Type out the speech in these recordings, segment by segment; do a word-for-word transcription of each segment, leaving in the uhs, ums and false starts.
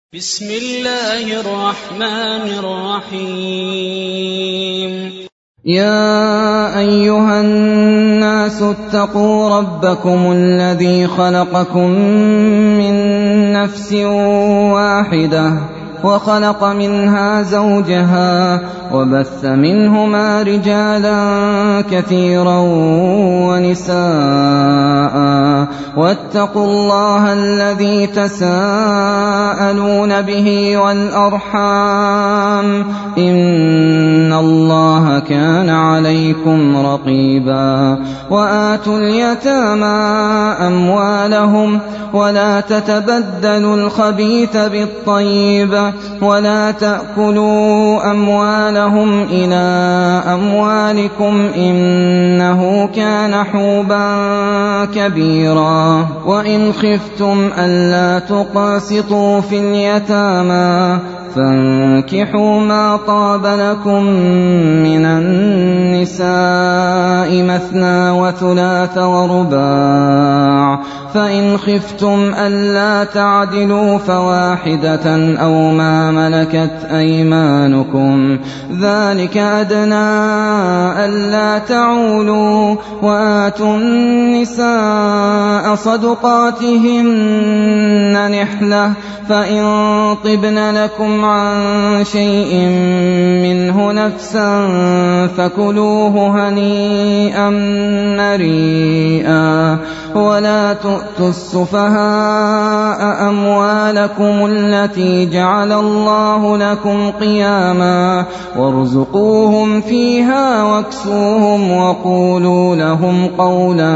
بسم الله الرحمن الرحيم. يا أيها الناس اتقوا ربكم الذي خلقكم من نفس واحدة وخلق منها زوجها وبث منهما رجالا كثيرا ونساء واتقوا الله الذي تساءلون به والأرحام إن الله كان عليكم رقيبا. وآتوا اليتامى أموالهم ولا تتبدلوا الخبيث بالطيب ولا تأكلوا أموالهم إلى أموالكم إنه كان حوبا كبيرا. وإن خفتم ألا تقسطوا في اليتامى فانكحوا ما طاب لكم من النساء مثنى وثلاث ورباع فإن خفتم ألا تعدلوا فواحدة أو ما ملكت أيمانكم ذلك أدنى ألا تعولوا. وآتوا النساء صدقاتهن نحلة فإن طبن لكم عن شيء منه نفسا فكلوه هنيئا مريئا. ولا تؤتوا السفهاء أموالكم التي جعل الله لكم قياما وارزقوهم فيها واكسوهم وقولوا لهم قولا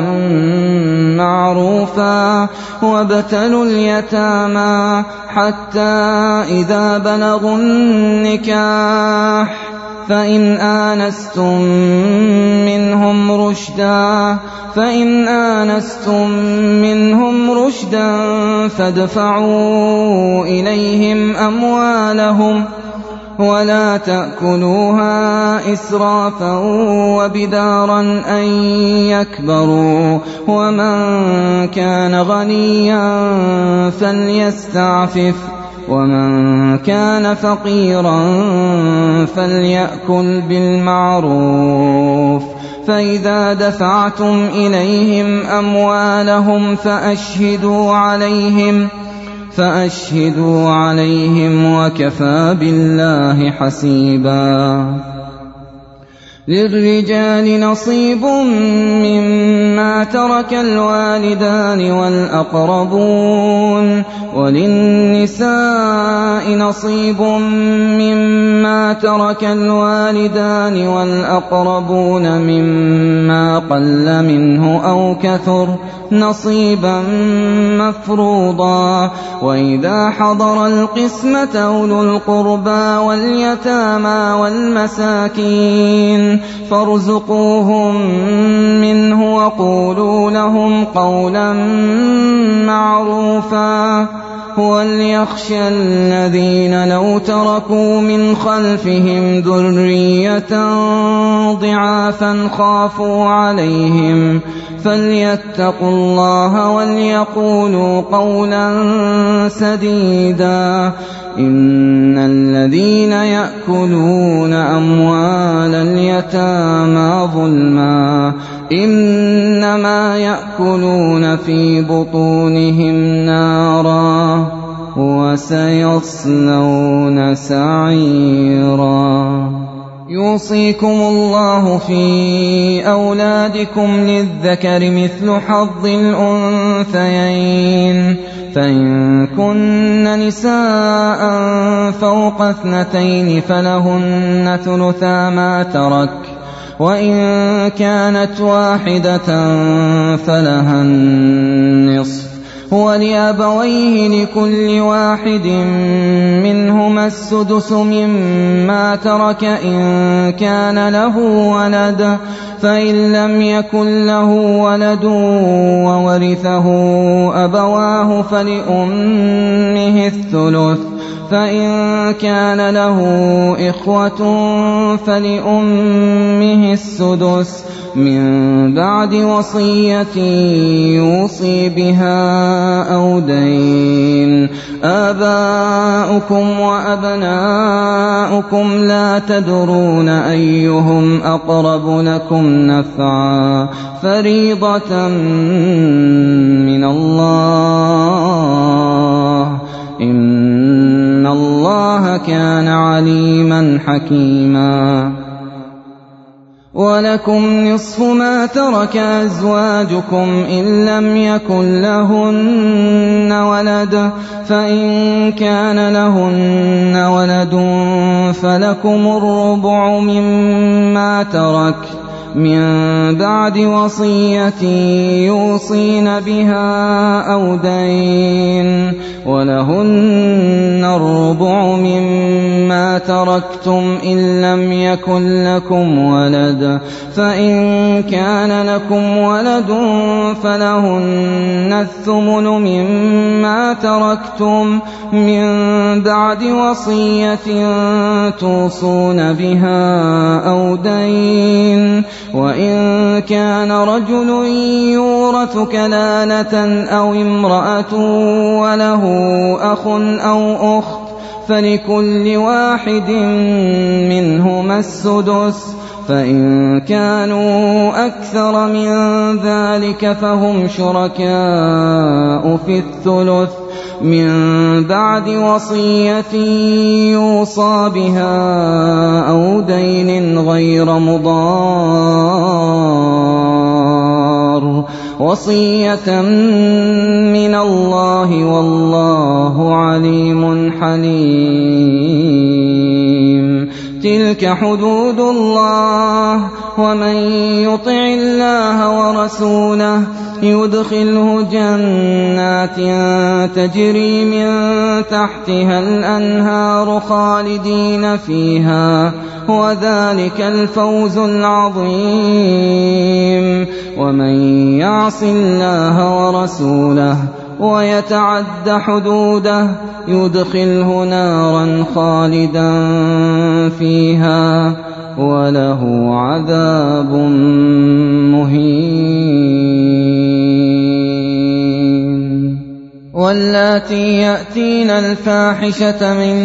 معروفا. وابتلوا اليتامى حتى إذا بلغوا النكاح فإن آنستم منهم رشدا فإن آنستم منهم رشدا فادفعوا إليهم أموالهم ولا تأكلوها إسرافا وبدارا أن يكبروا. ومن كان غنيا فليستعفف ومن كان فقيرا فليأكل بالمعروف. فإذا دفعتم إليهم أموالهم فأشهدوا عليهم فأشهدوا عليهم وكفى بالله حسيبا. للرجال نصيب مما ترك الوالدان والأقربون وللنساء نصيب مما ترك الوالدان والأقربون مما قل منه أو كثر نصيبا مفروضا. وإذا حضر القسمة أولو القربى واليتامى والمساكين فارزقوهم منه وقولوا لهم قولا معروفا. وليخشى الذين لو تركوا من خلفهم ذرية ضعافا خافوا عليهم فليتقوا الله وليقولوا قولا سديدا. إن الذين يأكلون أموال اليتامى ظلما إنما يأكلون في بطونهم نارا وسيصلون سعيرا. يوصيكم الله في أولادكم للذكر مثل حظ الأنثيين فإن كن نساء فوق اثنتين فلهن ثلثا ما ترك وإن كانت واحدة فلها النصف. ولأبويه لكل واحد منهما السدس مما ترك إن كان له ولد فإن لم يكن له ولد وورثه أبواه فلأمه الثلث فإن كان له إخوة فلأمه السدس من بعد وصية يوصي بها أو دين. آباؤكم وأبناؤكم لا تدرون أيهم أقرب لكم نفعا فريضة من الله إن الله كان عليما حكيما. ولكم نصف ما ترك أزواجكم إن لم يكن لهن ولد فإن كان لهن ولد فلكم الربع مما ترك من بعد وصية يوصين بها أو دين. ولهن الربع مما تركتم إن لم يكن لكم ولد فإن كان لكم ولد فلهن الثمن مما تركتم من بعد وصية توصون بها أو دين. وإن كان رجل يورث كلالة أو امرأة وله أخ أو أخت فلكل واحد منهما السدس فإن كانوا أكثر من ذلك فهم شركاء في الثلث من بعد وصية يوصى بها أو دين غير مضار وصية من الله والله عليم حليم. تلك حدود الله ومن يطع الله ورسوله يدخله جنات تجري من تحتها الأنهار خالدين فيها وذلك الفوز العظيم. ومن يعص الله ورسوله ويتعد حدوده يدخله نارا خالدا فيها وله عذاب مهين. واللاتي يأتين الفاحشة من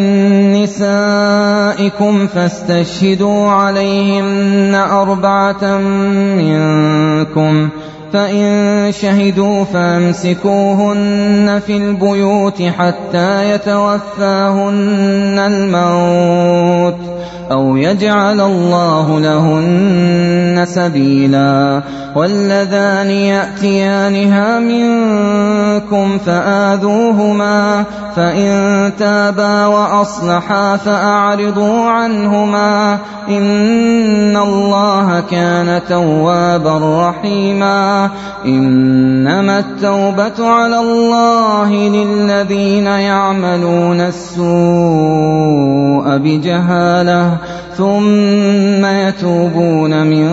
نسائكم فاستشهدوا عليهن أربعة منكم فإن شهدوا فامسكوهن في البيوت حتى يتوفاهن الموت أو يجعل الله لهن سبيلا. واللذان يأتيانها منكم فآذوهما فإن تابا وأصلحا فأعرضوا عنهما إن الله كان توابا رحيما. إنما التوبة على الله للذين يعملون السوء بجهالة ثم يتوبون من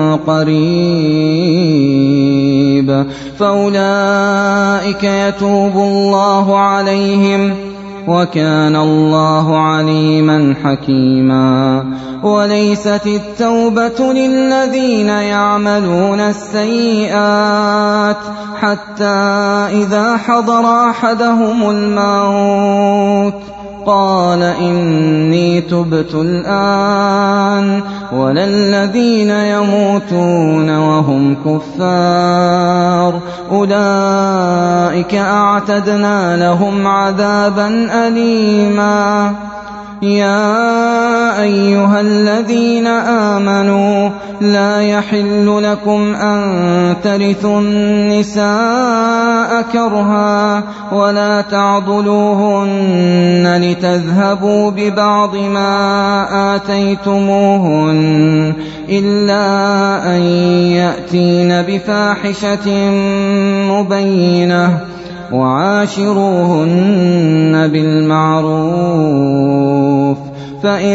قريب فأولئك يتوب الله عليهم وكان الله عليما حكيما. وليست التوبة للذين يعملون السيئات حتى إذا حضر أحدهم الموت قال إني تبت الآن ولا الذين يموتون وهم كفار أولئك أعتدنا لهم عذابا أليما. يا أيها الذين آمنوا لا يحل لكم أن ترثوا النساء كرها ولا تعضلوهن لتذهبوا ببعض ما آتيتموهن إلا أن يأتين بفاحشة مبينة وعاشروهن بالمعروف فإن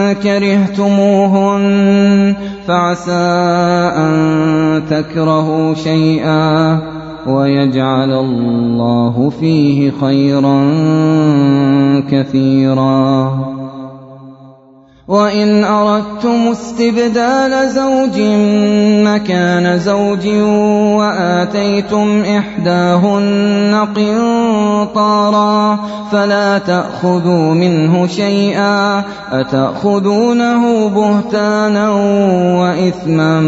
كرهتموهن فعسى أن تكرهوا شيئا ويجعل الله فيه خيرا كثيرا. وإن أردتم استبدال زوج مكان زوج وآتيتم إحداهن قنطارا فلا تأخذوا منه شيئا أتأخذونه بهتانا وإثما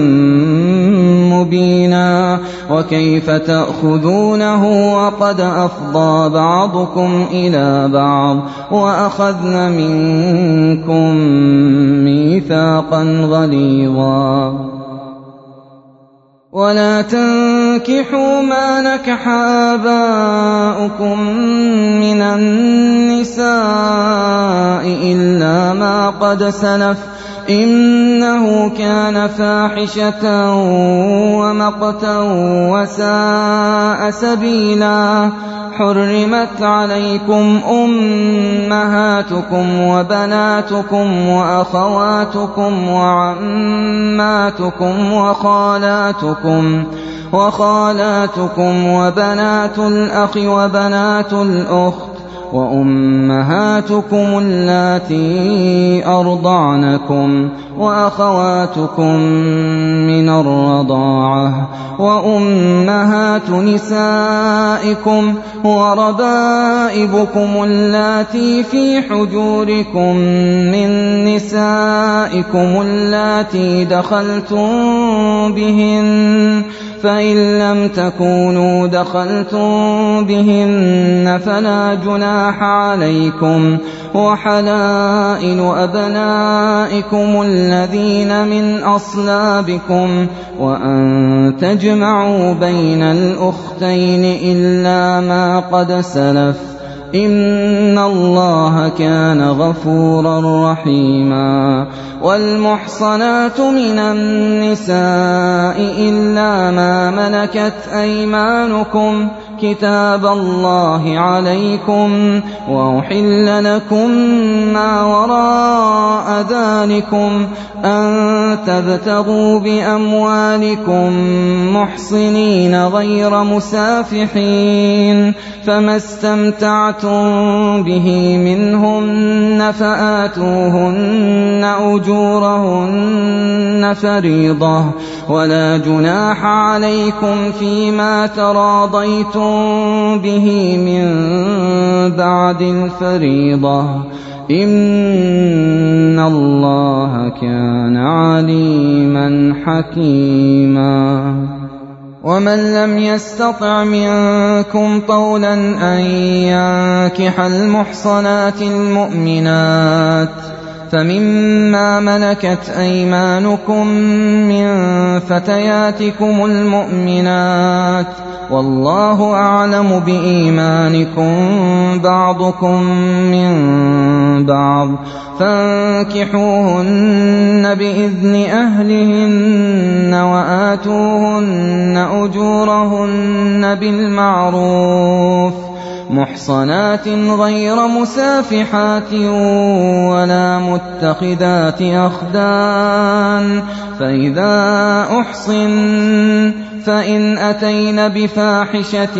مبينا وكيف تأخذونه وقد أفضى بعضكم إلى بعض وأخذن منكم ميثاقا غليظا ولا تنكحوا ما نكح آباؤكم من النساء إلا ما قد سلف إنه كان فاحشة ومقتا وساء سبيلا حرمت عليكم أمهاتكم وبناتكم وأخواتكم وعماتكم وخالاتكم وخالاتكم وبنات الأخ وبنات الأخت وأمهاتكم اللاتي أرضعنكم وأخواتكم من الرضاعة وأمهات نسائكم وربائبكم اللاتي في حجوركم من نسائكم اللاتي دخلتم بهن فإن لم تكونوا دخلتم بهن فلا جناح عليكم وحلائل أبنائكم الذين من أصلابكم وأن تجمعوا بين الأختين إلا ما قد سلف إن الله كان غفورا رحيما والمحصنات من النساء إلا ما ملكت أيمانكم كتاب الله عليكم وأحل لكم ما وراء ذلكم أن تبتغوا بأموالكم محصنين غير مسافحين فما استمتعتم به منهن فآتوهن أجورهن فريضة ولا جناح عليكم فيما تراضيتم به من بعد الفريضة إن الله كان عليما حكيما ومن لم يستطع منكم طولا أن ينكح المحصنات المؤمنات فمما ملكت أيمانكم من فتياتكم المؤمنات والله أعلم بإيمانكم بعضكم من بعض فانكحوهن بإذن أهلهن وآتوهن أجورهن بالمعروف محصنات غير مسافحات ولا متخذات أخدان فإذا أحصن فإن أتين بفاحشة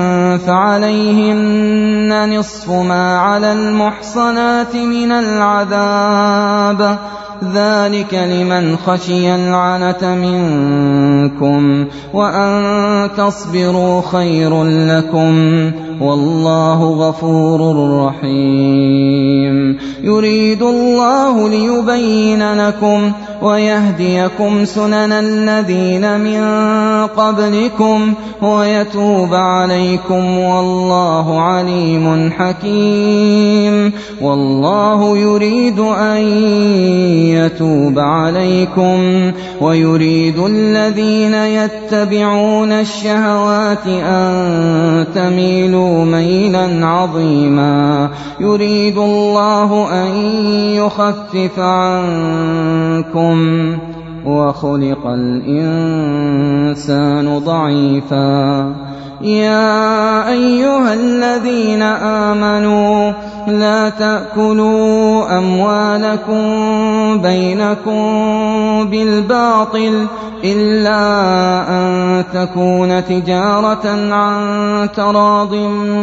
فعليهن نصف ما على المحصنات من العذاب ذلك لمن خشي العنة منكم وأن تصبروا خير لكم والله غفور رحيم يريد الله ليبين لكم ويهديكم سنن الذين من قبلكم ويتوب عليكم والله عليم حكيم والله يريد أن يتوب عليكم ويريد الذين يتبعون الشهوات أن تميلوا ميلا عظيما يريد الله أن يخفف عنكم وخلق الإنسان ضعيفا يا أيها الذين آمنوا لا تأكلوا أموالكم بينكم بالباطل إلا أن تكون تجارة عن تراض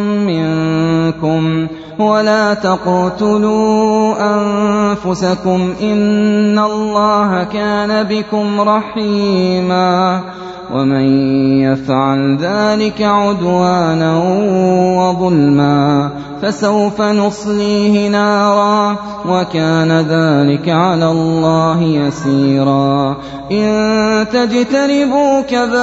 منكم ولا تقتلوا أنفسكم إن الله كان بكم رحيما ومن يفعل ذلك عدوانا وظلما فسوف نصليه نارا وكان ذلك على الله يسيرا إن تجتنبوا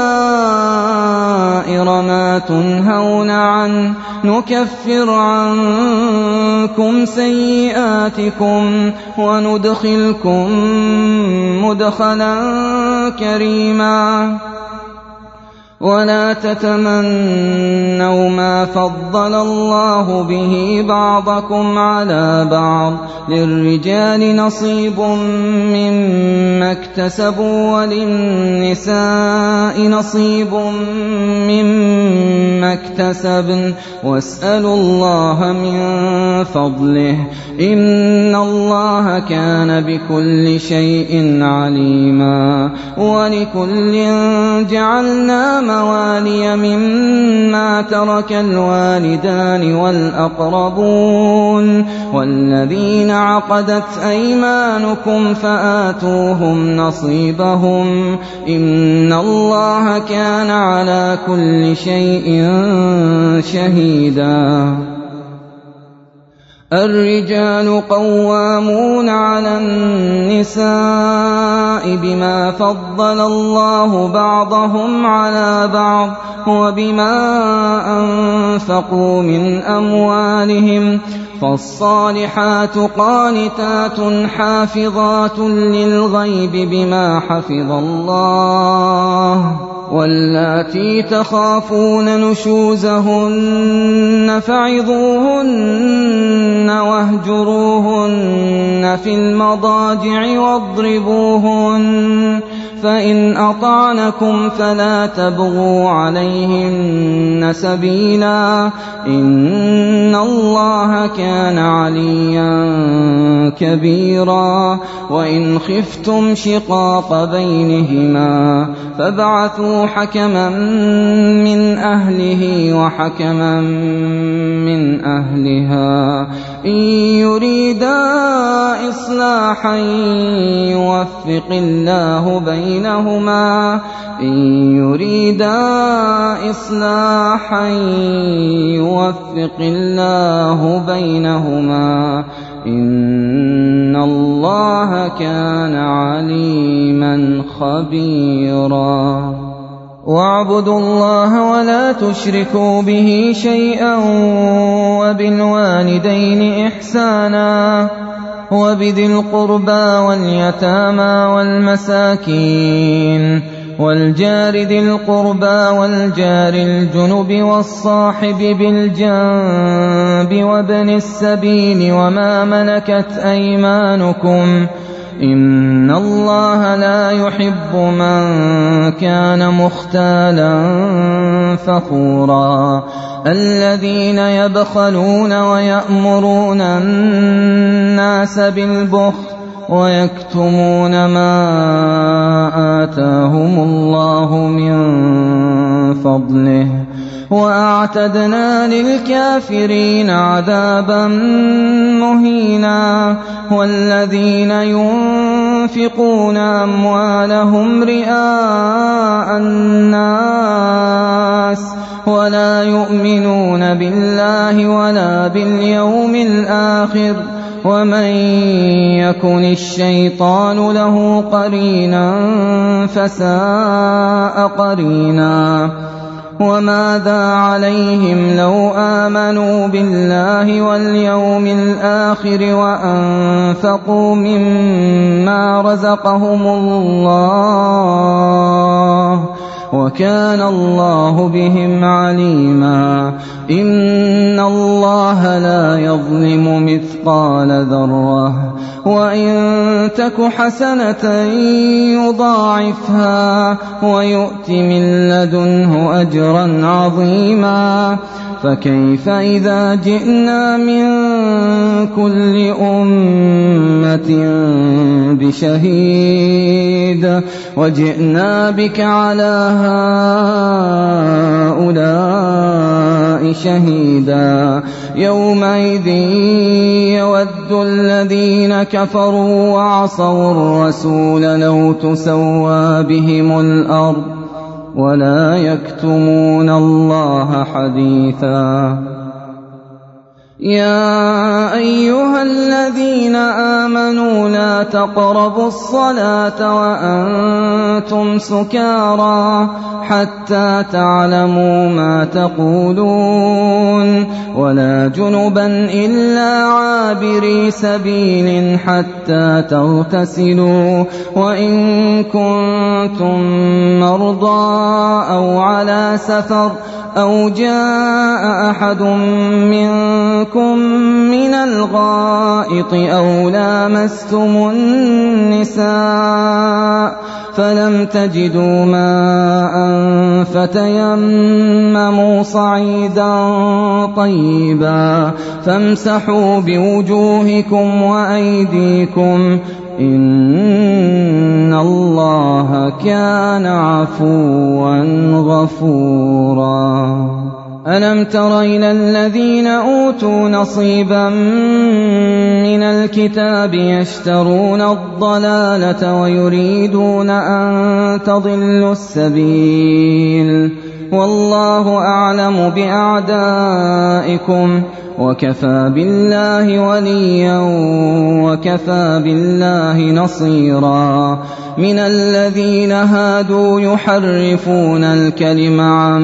كبائر ما تنهون عنه نكفر عنكم سيئاتكم وندخلكم مدخلا كريما ولا تتمنوا ما فضل الله به بعضكم على بعض للرجال نصيب مما اكتسبوا وللنساء نصيب مما اكتسبن واسألوا الله من فضله إن الله كان بكل شيء عليما ولكل جعلنا موالي مما ترك الوالدان والأقربون والذين عقدت أيمانكم فآتوهم نصيبهم إن الله كان على كل شيء شهيدا الرجال قوامون على النساء بما فضل الله بعضهم على بعض وبما أنفقوا من أموالهم فالصالحات قانتات حافظات للغيب بما حفظ الله واللاتي تخافون نشوزهن فعظوهن واهجروهن في المضاجع واضربوهن فإن أطعنكم فلا تبغوا عليهن سبيلا إن الله كان عليا كبيرا وإن خفتم شقاق بينهما فابعثوا حكما من أهله وحكما من أهلها إن يريدا إصلاحا يوفق الله بينهما إن يريدا إصلاحا يوفق الله بينهما إن الله كان عليما خبيرا واعبدوا الله ولا تشركوا به شيئا وبالوالدين إحسانا وبذي القربى واليتامى والمساكين والجار ذي القربى والجار الجنب والصاحب بالجنب وابن السبيل وما ملكت أيمانكم إن الله لا يحب من كان مختالا فخورا الذين يبخلون ويأمرون الناس بالبخل ويكتمون ما آتاهم الله من فضله وأعتدنا للكافرين عذابا مهينا والذين ينفقون أموالهم رئاء الناس ولا يؤمنون بالله ولا باليوم الآخر ومن يكن الشيطان له قرينا فساء قرينا وماذا عليهم لو آمنوا بالله واليوم الآخر وأنفقوا مما رزقهم الله وكان الله بهم عليما إن الله لا يظلم مثقال ذرة وإن تك حسنة يضاعفها ويؤت من لدنه أجرا أجرا عظيما فكيف إذا جئنا من كل أمة بشهيد وجئنا بك على هؤلاء شهيدا يومئذ يود الذين كفروا وعصوا الرسول لو تسوى بهم الأرض ولا يكتمون الله حديثا يا أيها الذين آمنوا لا تقربوا الصلاة وأنتم سكارى حتى تعلموا ما تقولون ولا جنبا إلا عابري سبيل حتى تغتسلوا وإن كنتم مرضى أو على سفر أو جاء أحد منكم من الغائط أو لامستم النساء فلم تجدوا ماء فتيمموا صعيدا طيبا فامسحوا بوجوهكم وأيديكم إن الله كان عفوا غفورا ألم تر إلى الذين أوتوا نصيبا من الكتاب يشترون الضلالة ويريدون أن تضلوا السبيل والله أعلم بأعدائكم وكفى بالله وليا وكفى بالله نصيرا من الذين هادوا يحرفون الكلم عن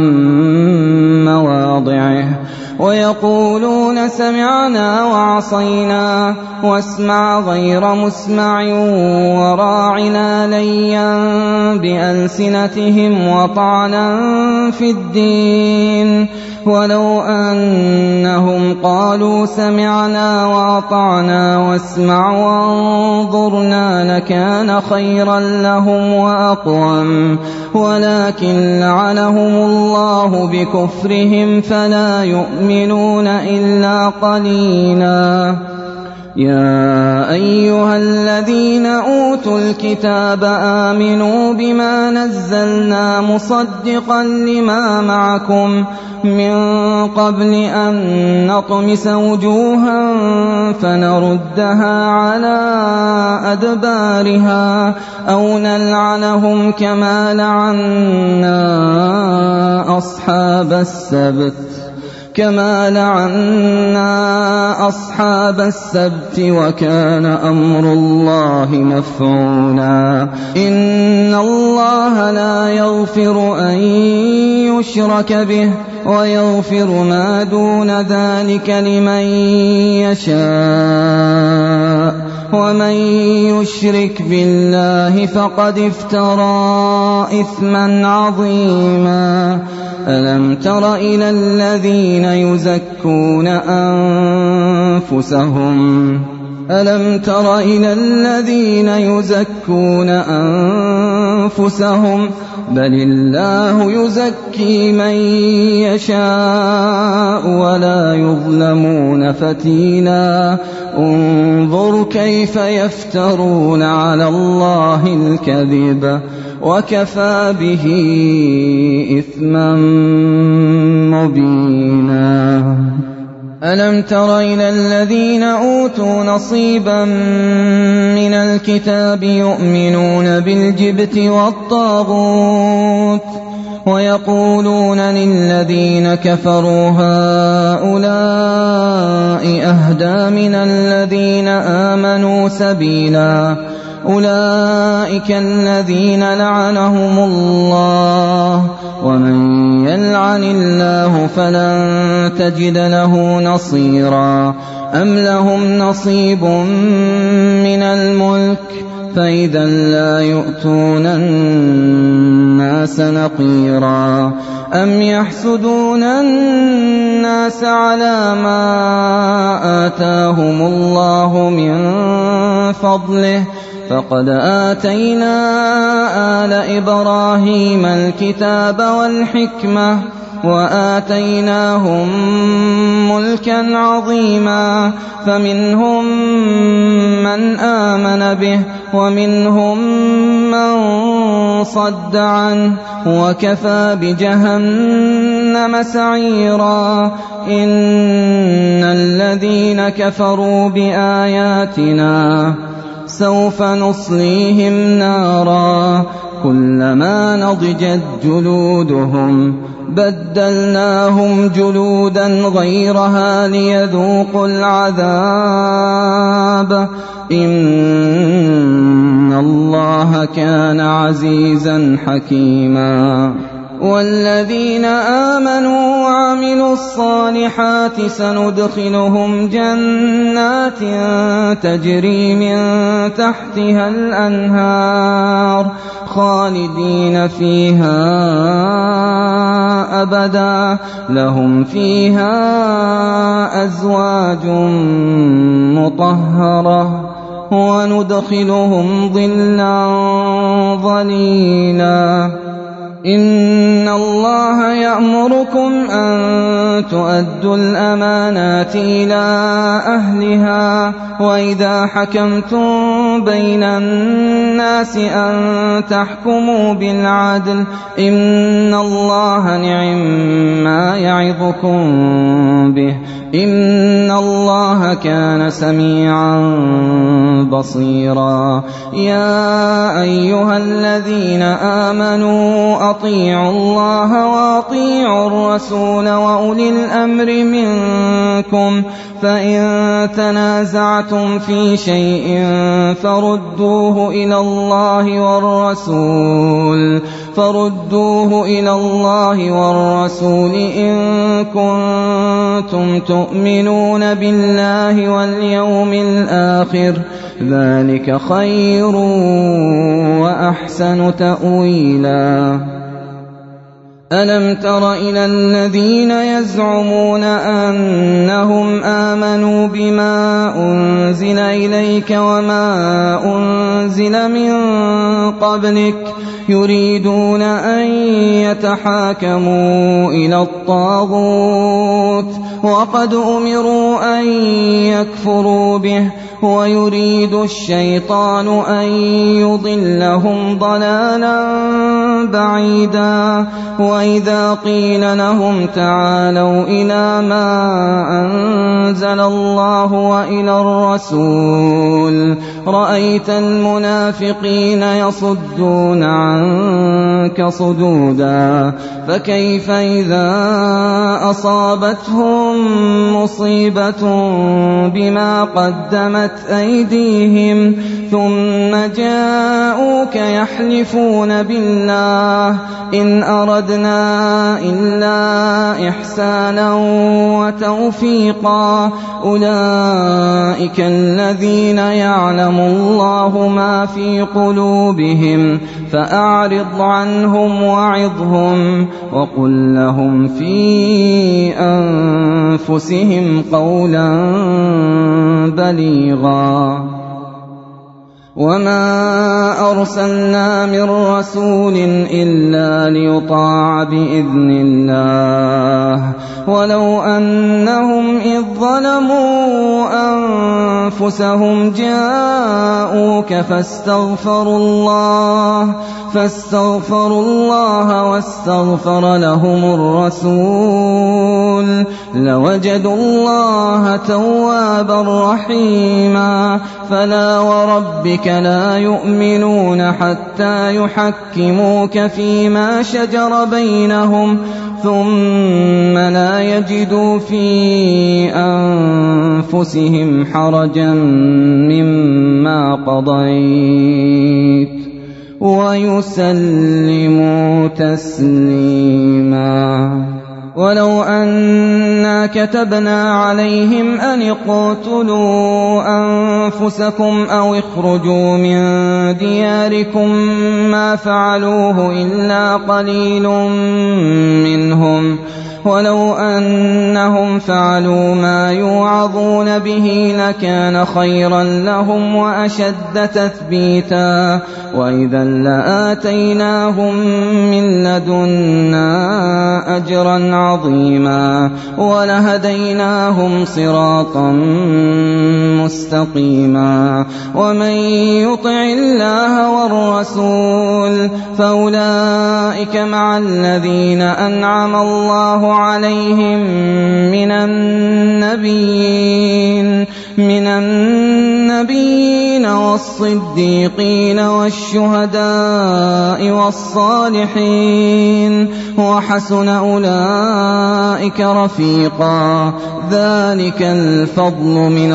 مواضعه ويقولون سمعنا وعصينا واسمع غير مسمع وراعنا ليا بألسنتهم وطعنا في الدين ولو أنهم قالوا سمعنا وأطعنا واسمع وانظرنا لكان خيرا لهم وأقوم ولكن لعنهم الله بكفرهم فلا يؤمنون إلا قليلا يا أيها الذين أوتوا الكتاب آمنوا بما نزلنا مصدقا لما معكم من قبل أن نطمس وجوها فنردها على أدبارها أو نلعنهم كما لعنا أصحاب السبت كما لعنا أصحاب السبت وكان أمر الله مفعولا إن الله لا يغفر أن يشرك به ويغفر ما دون ذلك لمن يشاء ومن يشرك بالله فقد افترى إثما عظيما ألم تر إلى الذين يزكون أنفسهم ألم تر إلى الذين يزكون أنفسهم بل الله يزكي من يشاء ولا يظلمون فتيلا انظر كيف يفترون على الله الكذب وكفى به إثما مبينا ألم تر إلى الذين أوتوا نصيبا من الكتاب يؤمنون بالجبت والطاغوت ويقولون للذين كفروا هؤلاء أهدى من الذين آمنوا سبيلا أولئك الذين لعنهم الله ومن يلعن الله فلن تجد له نصيرا أم لهم نصيب من الملك فإذا لا يؤتون الناس نقيرا أم يحسدون الناس على ما آتاهم الله من فضله فقد آتينا آل إبراهيم الكتاب والحكمة وآتيناهم ملكا عظيما فمنهم من آمن به ومنهم من صد عنه وكفى بجهنم سعيرا. إن الذين كفروا بآياتنا سوف نصليهم نارا كلما نضجت جلودهم بدلناهم جلودا غيرها ليذوقوا العذاب إن الله كان عزيزا حكيما. والذين آمنوا وعملوا الصالحات سندخلهم جنات تجري من تحتها الأنهار خالدين فيها أبدا لهم فيها أزواج مطهرة وندخلهم ظلا ظليلا. إن الله يأمركم أن تؤدوا الأمانات إلى أهلها وإذا حكمتم بين الناس أن تحكموا بالعدل إن الله نعم ما يعظكم به إن الله كان سميعا بصيرا. يا أيها الذين آمنوا أطيعوا الله وأطيعوا الرسول وأولي الأمر منكم فإن تنازعتم في شيء فردوه إلى الله والرسول فردوه إلى الله والرسول إن كنتم تؤمنون بالله واليوم الآخر ذلك خير وأحسن تأويلا. ألم تر إلى الذين يزعمون أنهم آمنوا بما أنزل إليك وما أنزل من قبلك يريدون أن يتحاكموا إلى الطاغوت وقد أمروا أن يكفروا به ويريد الشيطان أن يضلهم ضلالا بعيدا. وإذا قيل لهم تعالوا إلى ما أنزل الله وإلى الرسول رأيت المنافقين يصدون عنك صدودا. فكيف إذا أصابتهم مصيبة بما قدمت أيديهم ثم جاءوك يحلفون بالله إن أردنا إلا إحسانا وتوفيقا أولئك الذين يعلم الله ما في قلوبهم فأعرض عنهم وعظهم وقل لهم في أنفسهم قولا بليغا. وما أرسلنا من رسول إلا ليطاع بإذن الله ولو أنهم إذ ظلموا أنفسهم جاءوك فاستغفروا الله فاستغفروا الله واستغفر لهم الرسول لوجدوا الله توابا رحيما. فلا وربك لا يؤمنون حتى يحكموك فيما شجر بينهم ثم لا يجدوا في أنفسهم حرجا مما قضيت ويسلموا تسليما. ولو أنا كتبنا عليهم أن اقتلوا أنفسكم أو اخرجوا من دياركم ما فعلوه إلا قليل منهم ولو أنهم فعلوا ما يوعظون به لكان خيرا لهم وأشد تثبيتا وإذا لآتيناهم من لدنا أجرا عظيما ولهديناهم صراطا مستقيما ومن يطع الله والرسول فأولئك مع الذين أنعم الله عليهم من النبيين من النبيين والصديقين والشهداء والصالحين وحسن أولئك رفيقا ذلك الفضل من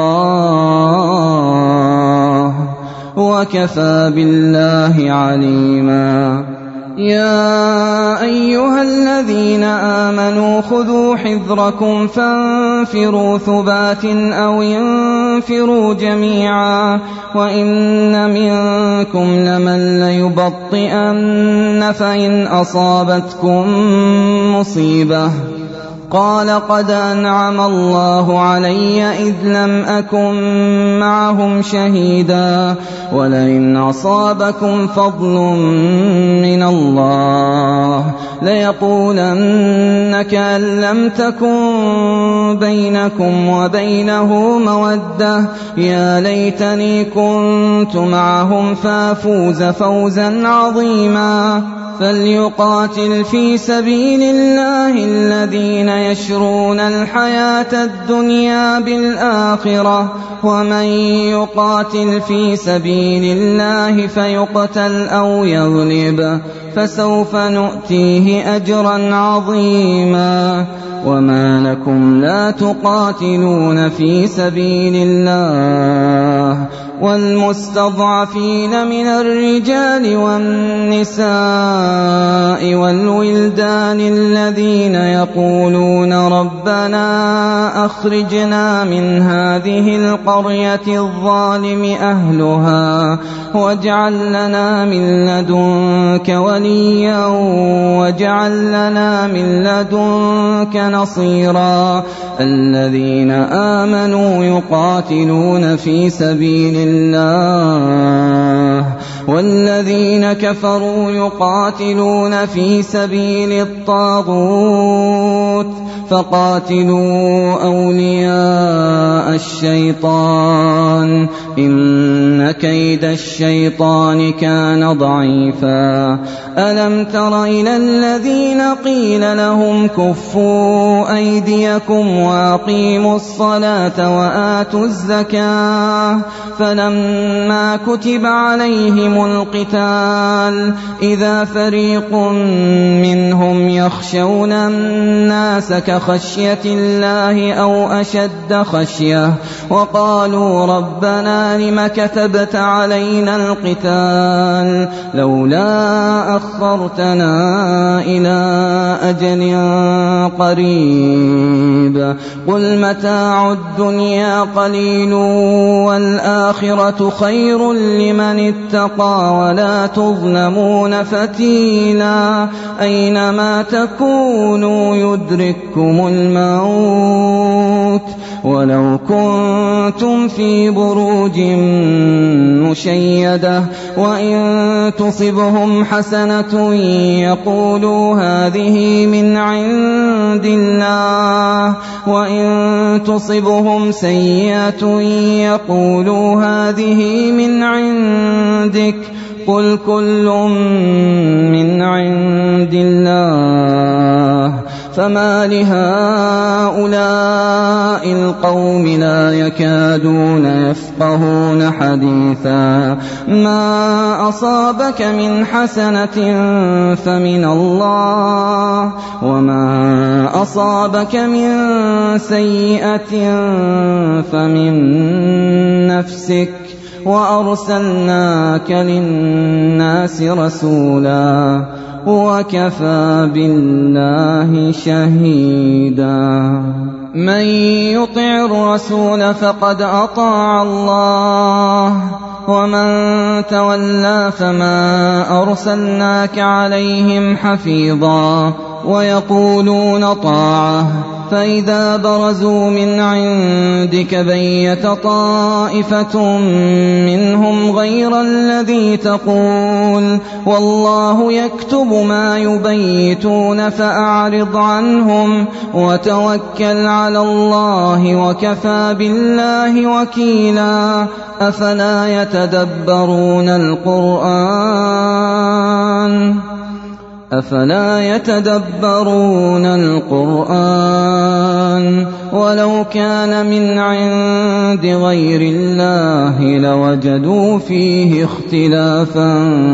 الله وكفى بالله عليما يا أيها الذين آمنوا خذوا حذركم فانفروا ثبات أو انفروا جميعا وإن منكم لمن ليبطئن فإن أصابتكم مصيبة قال قد أنعم الله علي إذ لم أكن معهم شهيدا ولئن أصابكم فضل من الله ليقولن كأن لم تكن بينكم وبينه مودة يا ليتني كنت معهم فافوز فوزا عظيما فليقاتل في سبيل الله الذين يشرون الحياة الدنيا بالآخرة ومن يقاتل في سبيل الله فيقتل أو يغلب فسوف نؤتيه أجرا عظيما وما لكم لا تقاتلون في سبيل الله والمستضعفين من الرجال والنساء والولدان الذين يقولون ربنا أخرجنا من هذه القرية الظالم أهلها واجعل لنا من لدنك وليا واجعل لنا من لدنك نصيرا الذين آمنوا يقاتلون في سبيل الله والذين كفروا يقاتلون في سبيل الطاغوت فقاتلوا أولياء الشيطان إن كيد الشيطان كان ضعيفا ألم تر إلى الذين قيل لهم كفوا أيديكم وأقيموا الصلاة وآتوا الزكاة فلما كتب عليهم القتال إذا فريق منهم يخشون الناس كخشية الله أو أشد خشية وقالوا ربنا لم كتبت علينا القتال لولا أخرتنا إلى أجل قريب قل متاع الدنيا قليل والآخرة خير لمن اتقى ولا تظلمون فتيلا أينما تكونوا يدرككم الموت ولو كنتم في بروج مشيدة وإن تصبهم حسنة يقولوا هذه من عند الله وإن تصبهم سيئة يقولوا هذه من عندك قل كل من عند الله فما لهؤلاء القوم لا يكادون يفقهون حديثا ما أصابك من حسنة فمن الله وما أصابك من سيئة فمن نفسك وأرسلناك للناس رسولا وكفى بالله شهيدا من يطع الرسول فقد أطاع الله ومن تولى فما أرسلناك عليهم حفيظا ويقولون طاعة فإذا برزوا من عندك بيت طائفة منهم غير الذي تقول والله يكتب ما يبيتون فأعرض عنهم وتوكل على الله وكفى بالله وكيلا. أفلا يتدبرون القرآن أفلا يتدبرون القرآن ولو كان من عند غير الله لوجدوا فيه اختلافا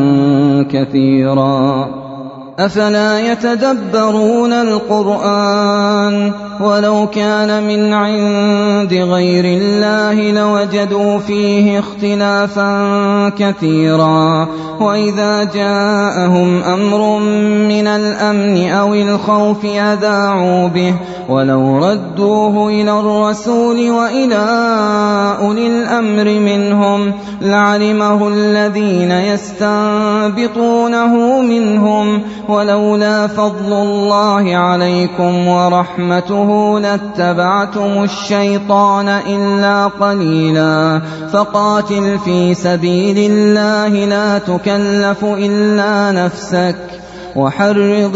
كثيرا. أفلا يتدبرون القرآن ولو كان من عند غير الله لوجدوا فيه اختلافا كثيرا. وإذا جاءهم أمر من الأمن أو الخوف أذاعوا به ولو ردوه إلى الرسول وإلى أولي الأمر منهم لعلمه الذين يستنبطونه منهم ولولا فضل الله عليكم ورحمته لاتبعتم الشيطان إلا قليلا. فقاتل في سبيل الله لا تكلف إلا نفسك وحرض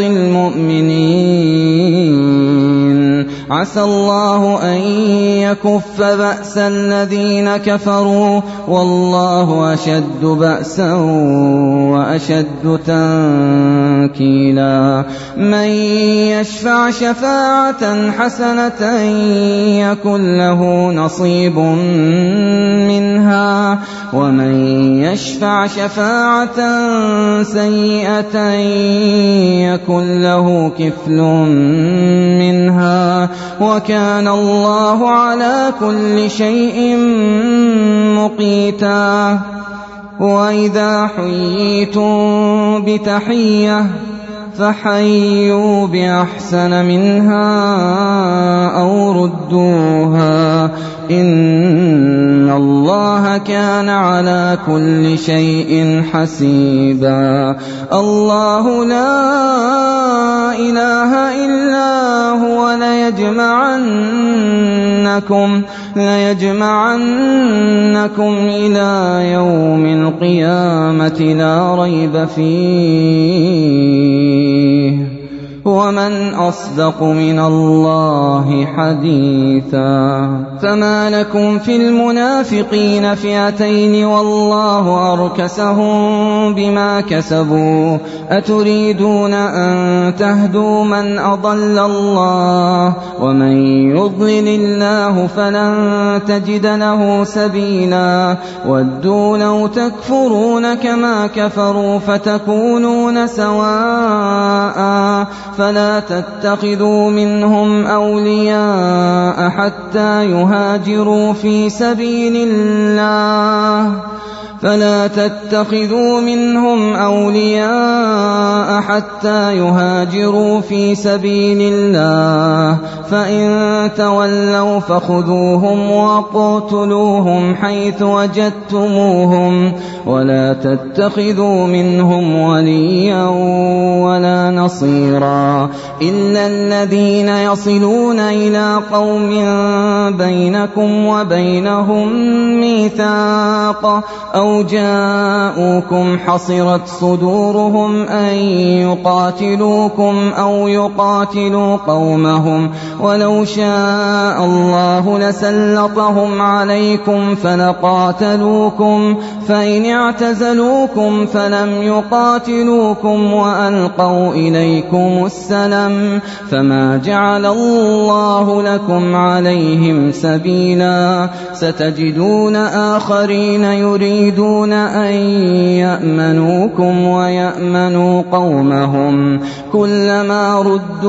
المؤمنين عسى الله أن يكف بأس الذين كفروا والله أشد بأسا وأشد تنكيلا. من يشفع شفاعة حسنة يكن له نصيب منها ومن يشفع شفاعة سيئة يكن له كفل منها وكان الله على كل شيء مقيتا. وإذا حييتم بتحية فحيوا بأحسن منها أو ردوها إن الله كان على كل شيء حسيبا. الله لا إله إلا هو ليجمعنكم ليجمعنكم إلى يوم القيامة لا ريب فيه ومن أصدق من الله حديثا. فما لكم في المنافقين فئتين والله أركسهم بما كسبوا أتريدون أن تهدوا من أضل الله ومن يضلل الله فلن تجد له سبيلا. ودوا لو تكفرون كما كفروا فتكونون سواء فلا تتخذوا منهم أولياء حتى يهاجروا في سبيل الله فلا تتخذوا منهم أولياء حتى يهاجروا في سبيل الله فإن تولوا فخذوهم وقتلوهم حيث وجدتموهم ولا تتخذوا منهم وليا ولا نصيرا إلا الذين يصلون إلى قوم بينكم وبينهم ميثاق أو جاءوكم حصرت صدورهم أن يقاتلوكم أو يقاتلوا قومهم ولو شاء الله لسلطهم عليكم فلقاتلوكم فإن اعتزلوكم فلم يقاتلوكم وألقوا إليكم السلم فما جعل الله لكم عليهم سبيلا. ستجدون آخرين يريدون أن يأمنوكم ويأمنوا قومهم كلما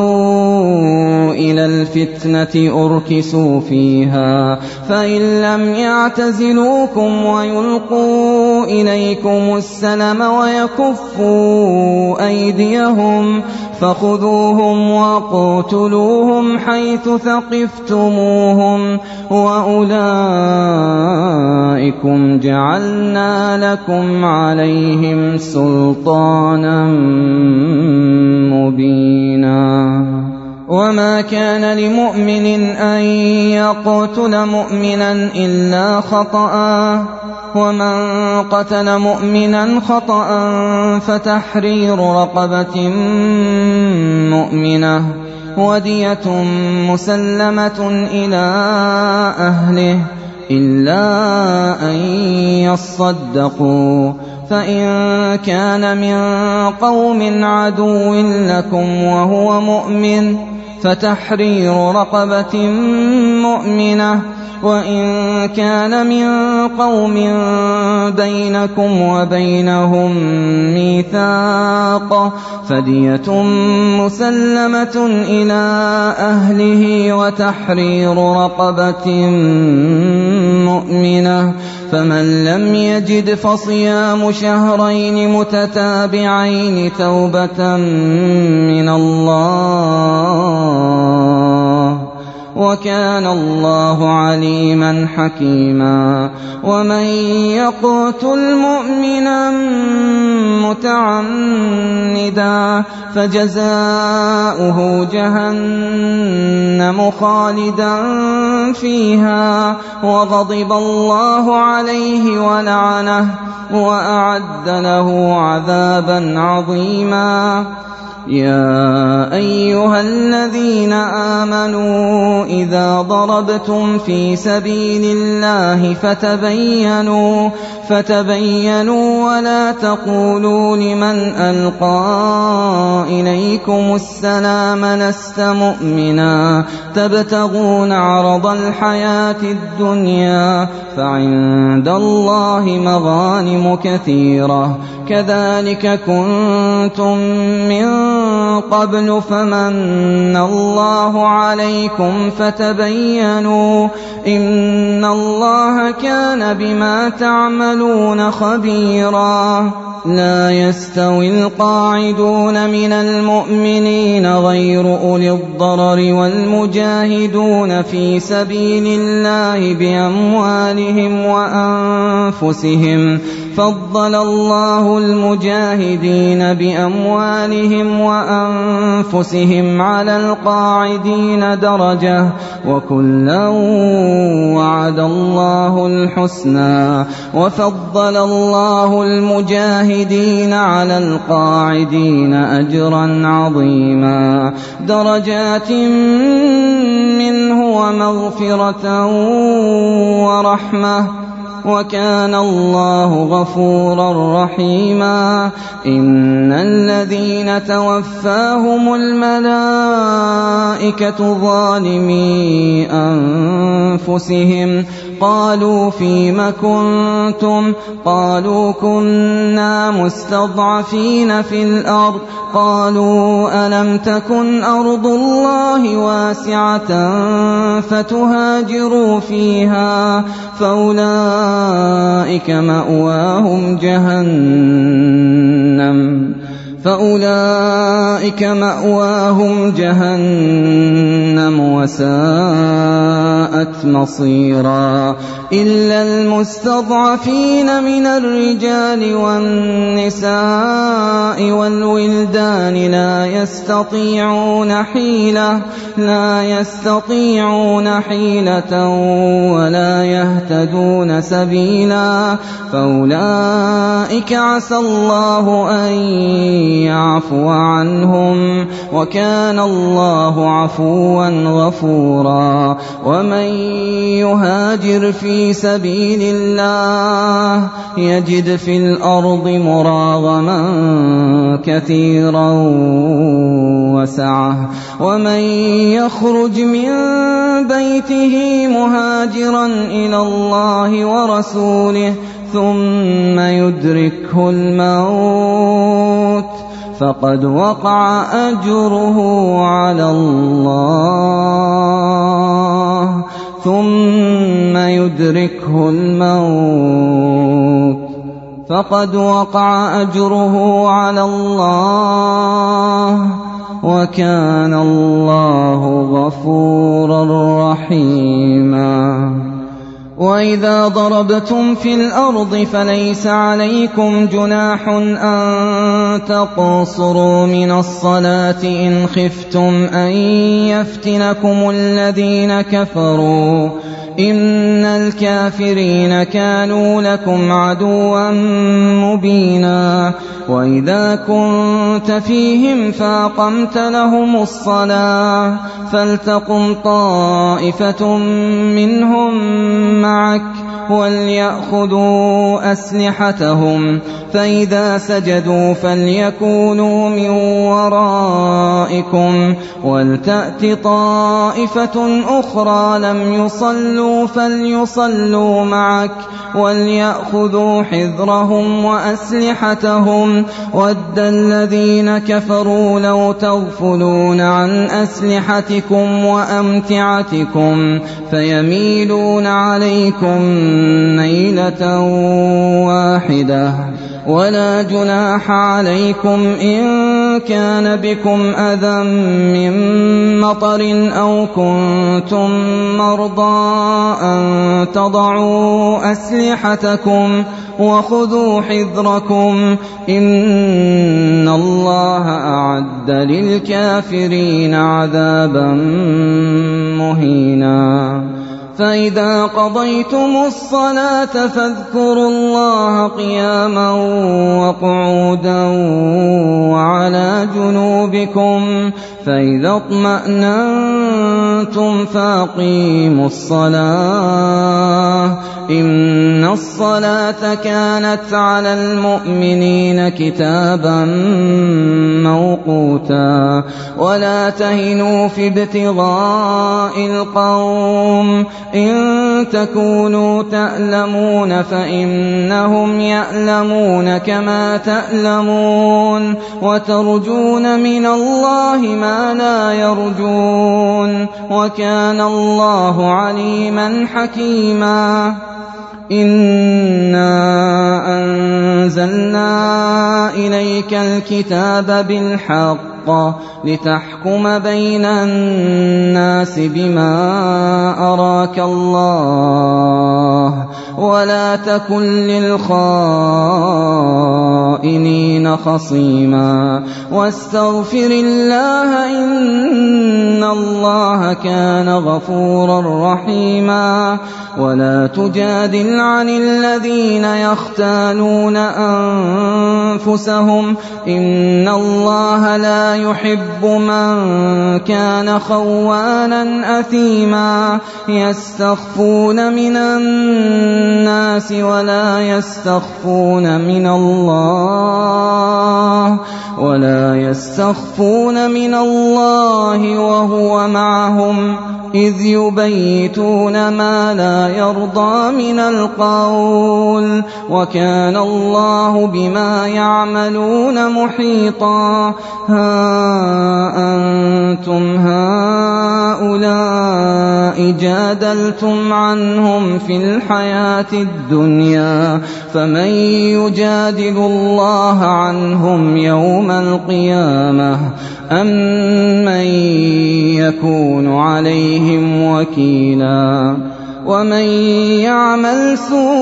ردوا إلى الفتنة أركسوا فيها فإن لم يعتزلوكم ويلقوا إليكم السلم ويكفوا أيديهم فخذوهم وقتلوهم حيث ثقفتموهم وأولئك ربكم جعلنا لكم عليهم سلطانا مبينا وما كان لمؤمن أن يقتل مؤمنا إلا خطأ ومن قتل مؤمنا خطأ فتحرير رقبة مؤمنة ودية مسلمة إلى أهله إلا أن يصدقوا فإن كان من قوم عدو لكم وهو مؤمن فتحرير رقبة مؤمنة وإن كان من قوم بينكم وبينهم ميثاق فدية مسلمة إلى أهله وتحرير رقبة مؤمنة فمن لم يجد فصيام شهرين متتابعين توبة من الله وكان الله عليما حكيما ومن يقتل مؤمنا متعمدا فجزاؤه جهنم خالدا فيها وغضب الله عليه ولعنه وأعد له عذابا عظيما يا أيها الذين آمنوا إذا ضربتم في سبيل الله فتبينوا فتبينوا ولا تقولوا لمن ألقى إليكم السلام لست مؤمنا تبتغون عرض الحياة الدنيا فعند الله مغانم كثيرة كذلك كنتم من قبل فمن الله عليكم فتبينوا إن الله كان بما تعملون خبيرا لا يستوي القاعدون من المؤمنين غير أولي الضرر والمجاهدون في سبيل الله بأموالهم وأنفسهم فضل الله المجاهدين بأموالهم وأنفسهم على القاعدين درجة وكلا وعد الله الحسنى وفضل الله المجاهدين على القاعدين أجرا عظيما درجات منه ومغفرة ورحمة وكان الله غفورا رحيما إن الذين توفاهم الملائكة ظالمي أنفسهم قالوا فيم كنتم قالوا كنا مستضعفين في الأرض قالوا ألم تكن أرض الله واسعة فتهاجروا فيها فأولئك مأواهم جهنم فأولئك مأواهم جهنم وساءت مصيرا إلا المستضعفين من الرجال والنساء والولدان لا يستطيعون حيلة لا يستطيعون حيلة ولا يهتدون سبيلا فأولئك عسى الله أن يعفو عنهم وكان الله عفوا غفورا ومن يهاجر في سبيل الله يجد في الأرض مراغما كثيرا وسعة ومن يخرج من بيته مهاجرا إلى الله ورسوله ثم يدركه الموت فقد وقع أجره على الله ثم يدركه الموت فقد وقع أجره على الله وكان الله غفورا رحيما وإذا ضربتم في الأرض فليس عليكم جناح أن تقصروا من الصلاة إن خفتم أن يفتنكم الذين كفروا إن الكافرين كانوا لكم عدوا مبينا. وإذا كنت فيهم فأقمت لهم الصلاة فلتقم طائفة منهم معك وليأخذوا أسلحتهم فإذا سجدوا فليكونوا من ورائكم ولتأت طائفة أخرى لم يصلوا فليصلوا معك وليأخذوا حذرهم وأسلحتهم ود الذين كفروا لو تغفلون عن أسلحتكم وأمتعتكم فيميلون عليكم ميلة واحدة. ولا جناح عليكم إن كان بكم أذى من مطر أو كنتم مرضى أن تضعوا أسلحتكم وخذوا حذركم إن الله أعد للكافرين عذابا مهينا. فإذا قضيتم الصلاة فاذكروا الله قياما وقعودا وعلى جنوبكم فإذا اطمأننتم فأقيموا الصلاة إن الصلاة كانت على المؤمنين كتابا موقوتا. ولا تهنوا في ابتغاء القوم إن تكونوا تألمون فإنهم يألمون كما تألمون وترجون من الله ما لا يرجون وكان الله عليما حكيما. إنا أنزلنا إليك الكتاب بالحق لتحكم بين الناس بما أراك الله ولا تكن للخائنين خصيما واستغفر الله إن الله كان غفورا رحيما. ولا تجادل عن الذين يختانون أنفسهم إن الله لا يحب من كان خوانا أثيما. يستخفون من الناس ولا يستخفون من الله ولا يستخفون من الله وهو معهم إذ يبيتون ما لا يرضى من القول وكان الله بما يعملون محيطا. ها أنتم هؤلاء جادلتم عنهم في الحياة الدنيا فمن يجادل الله عنهم يوم القيامة أم من يكون عليهم وكيلا. ومن يعمل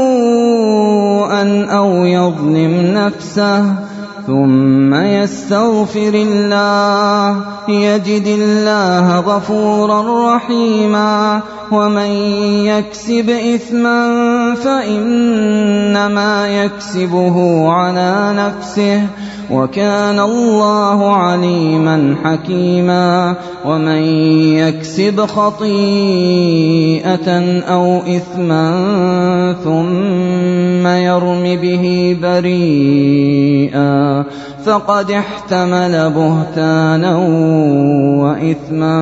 سوءا أو يظلم نفسه ثم يستغفر الله يجد الله غفورا رحيما. ومن يكسب إثما فإنما يكسبه على نفسه وكان الله عليما حكيما. ومن يكسب خطيئة أو إثما ثم يرم به بريئا فقد احتمل بهتانا وإثما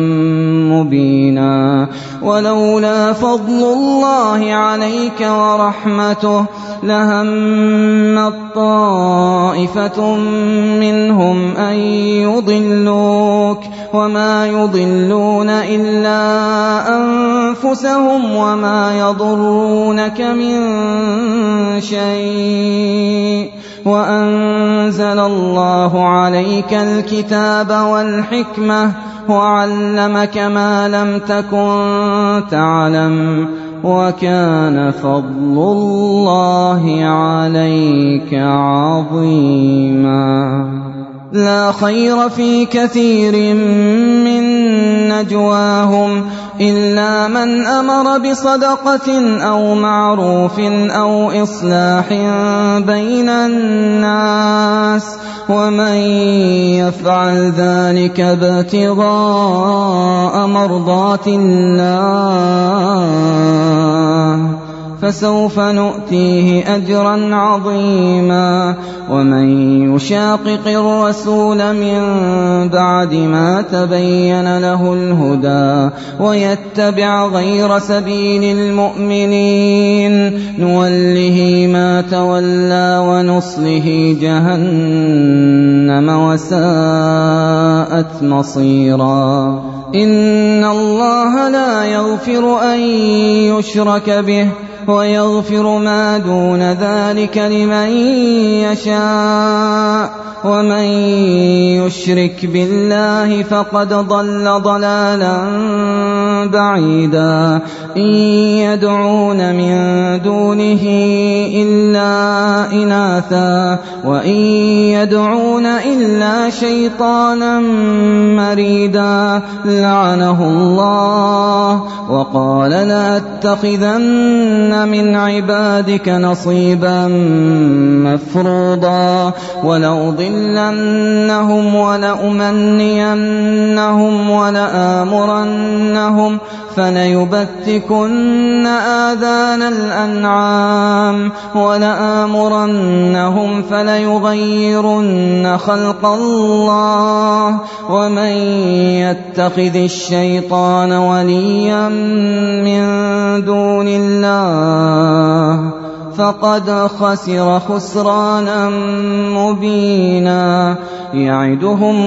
مبينا. ولولا فضل الله عليك ورحمته لهمت طائفة منهم أن يضلوك وما يضلون إلا أنفسهم وما يضرونك من شيء. وأنزل الله عليك الكتاب والحكمة وعلمك ما لم تكن تعلم وكان فضل الله عليك عظيما. لا خير في كثير من نجواهم إلا من أمر بصدقة أو معروف أو إصلاح بين الناس، ومن يفعل ذلك ابتغاء مرضات الله فسوف نؤتيه أجرا عظيما. ومن يشاقق الرسول من بعد ما تبين له الهدى ويتبع غير سبيل المؤمنين نوله ما تولى ونصله جهنم وساءت مصيرا. إن الله لا يغفر أن يشرك به ويغفر ما دون ذلك لمن يشاء، ومن يشرك بالله فقد ضل ضلالا بعيدا. إن يدعون من دونه إلا إناثا وإن يدعون إلا شيطانا مريدا لعنه الله وقال لأتخذن من عبادك نصيبا مفروضا ولأضلنهم ولأمنينهم ولآمرنهم فليبتكن آذان الأنعام ولآمرنهم فليغيرن خلق الله. ومن يتخذ الشيطان وليا من دون الله فقد خسر خسرانا مبينا. يعدهم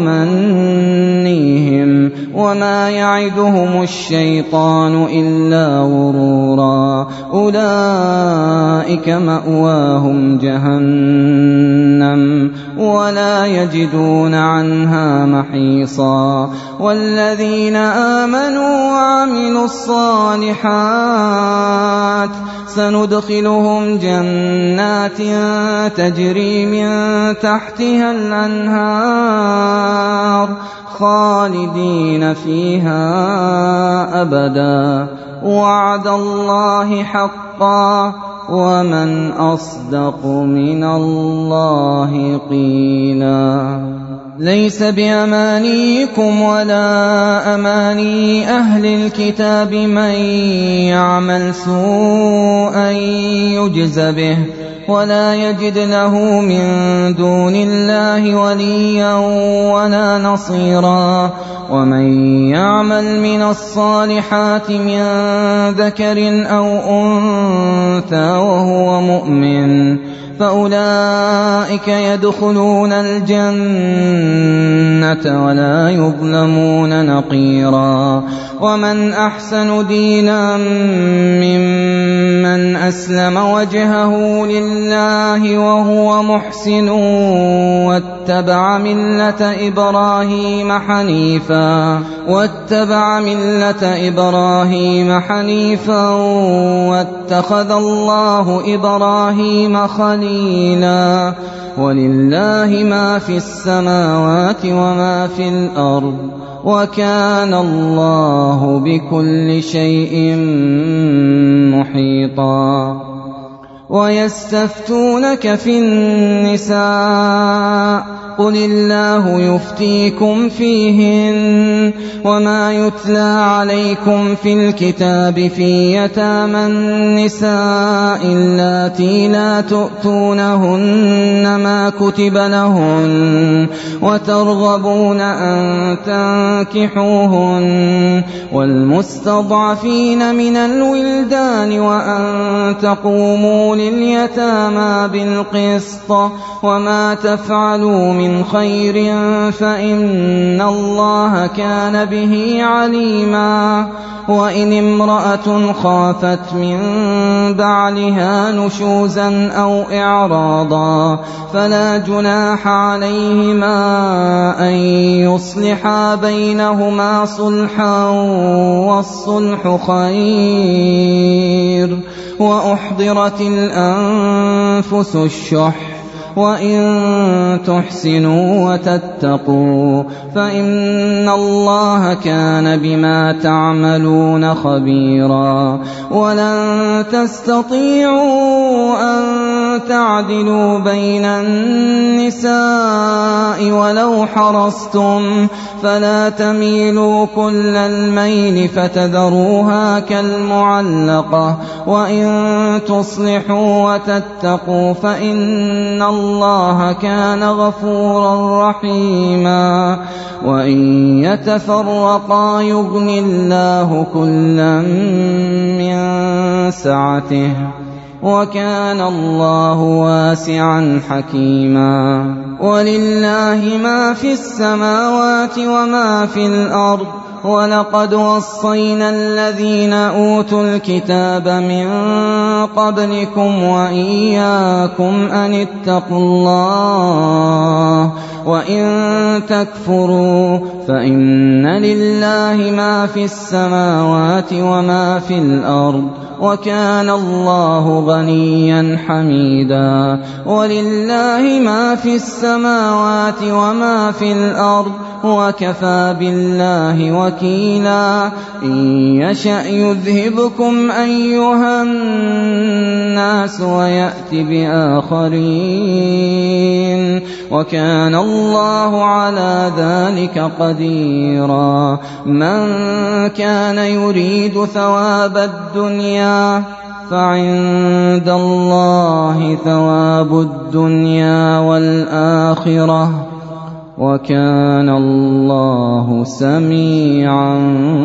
ويمنيهم وما يعدهم الشيطان إلا غرورا. أولئك مأواهم جهنم ولا يجدون عنها محيصا. والذين آمنوا وعملوا الصالحات سندخلهم جنات تجري من تحتها الأنهار خالدين فيها أبدا وعد الله حقا ومن أصدق من الله قيلا. ليس بأمانيكم ولا أماني أهل الكتاب من يعمل سوءا يجز به ولا يجد له من دون الله وليا ولا نصيرا. ومن يعمل من الصالحات من ذكر أو أنثى وهو مؤمن فأولئك يدخلون الجنة ولا يظلمون نقيرا. ومن أحسن دينا ممن أسلم وجهه لله وهو محسن واتبع ملة إبراهيم حنيفا واتبع ملة إبراهيم حنيفا واتخذ الله إبراهيم خليلا. ولله ما في السماوات وما في الأرض وكان الله بكل شيء محيطا. ويستفتونك في النساء قل الله يفتيكم فيهن وما يتلى عليكم في الكتاب في يتامى النساء اللاتي لا تؤتونهن ما كتب لهن وترغبون أن تنكحوهن والمستضعفين من الولدان وأن تقوموا لليتامى بالقسط وما تفعلوا من خير فإن الله كان به عليما وإن امرأة خافت من بعلها نشوزا أو إعراضا فلا جناح عليهما أن يصلحا بينهما صلحا والصلح خير وأحضرت الأنفس الشح وإن تحسنوا وتتقوا فإن الله كان بما تعملون خبيرا ولن تستطيعوا أن تعدلوا بين النساء ولو حرصتم فلا تميلوا كل الميل فتذروها كالمعلقة وإن تصلحوا وتتقوا فإن الله كان غفورا رحيما وإن يتفرقا يغن الله كلا من سعته وكان الله واسعا حكيما ولله ما في السماوات وما في الأرض ولقد وصينا الذين أوتوا الكتاب من قبلكم وإياكم أن اتقوا الله وإن تكفروا فإن لله ما في السماوات وما في الأرض وكان الله غنيا حميدا ولله ما في السماوات وما في الأرض وكفى بالله وكيلا إن يشأ يذهبكم أيها الناس ويأت بآخرين وكان الله على ذلك قديرا من كان يريد ثواب الدنيا فعند الله ثواب الدنيا والآخرة وكان الله سميعا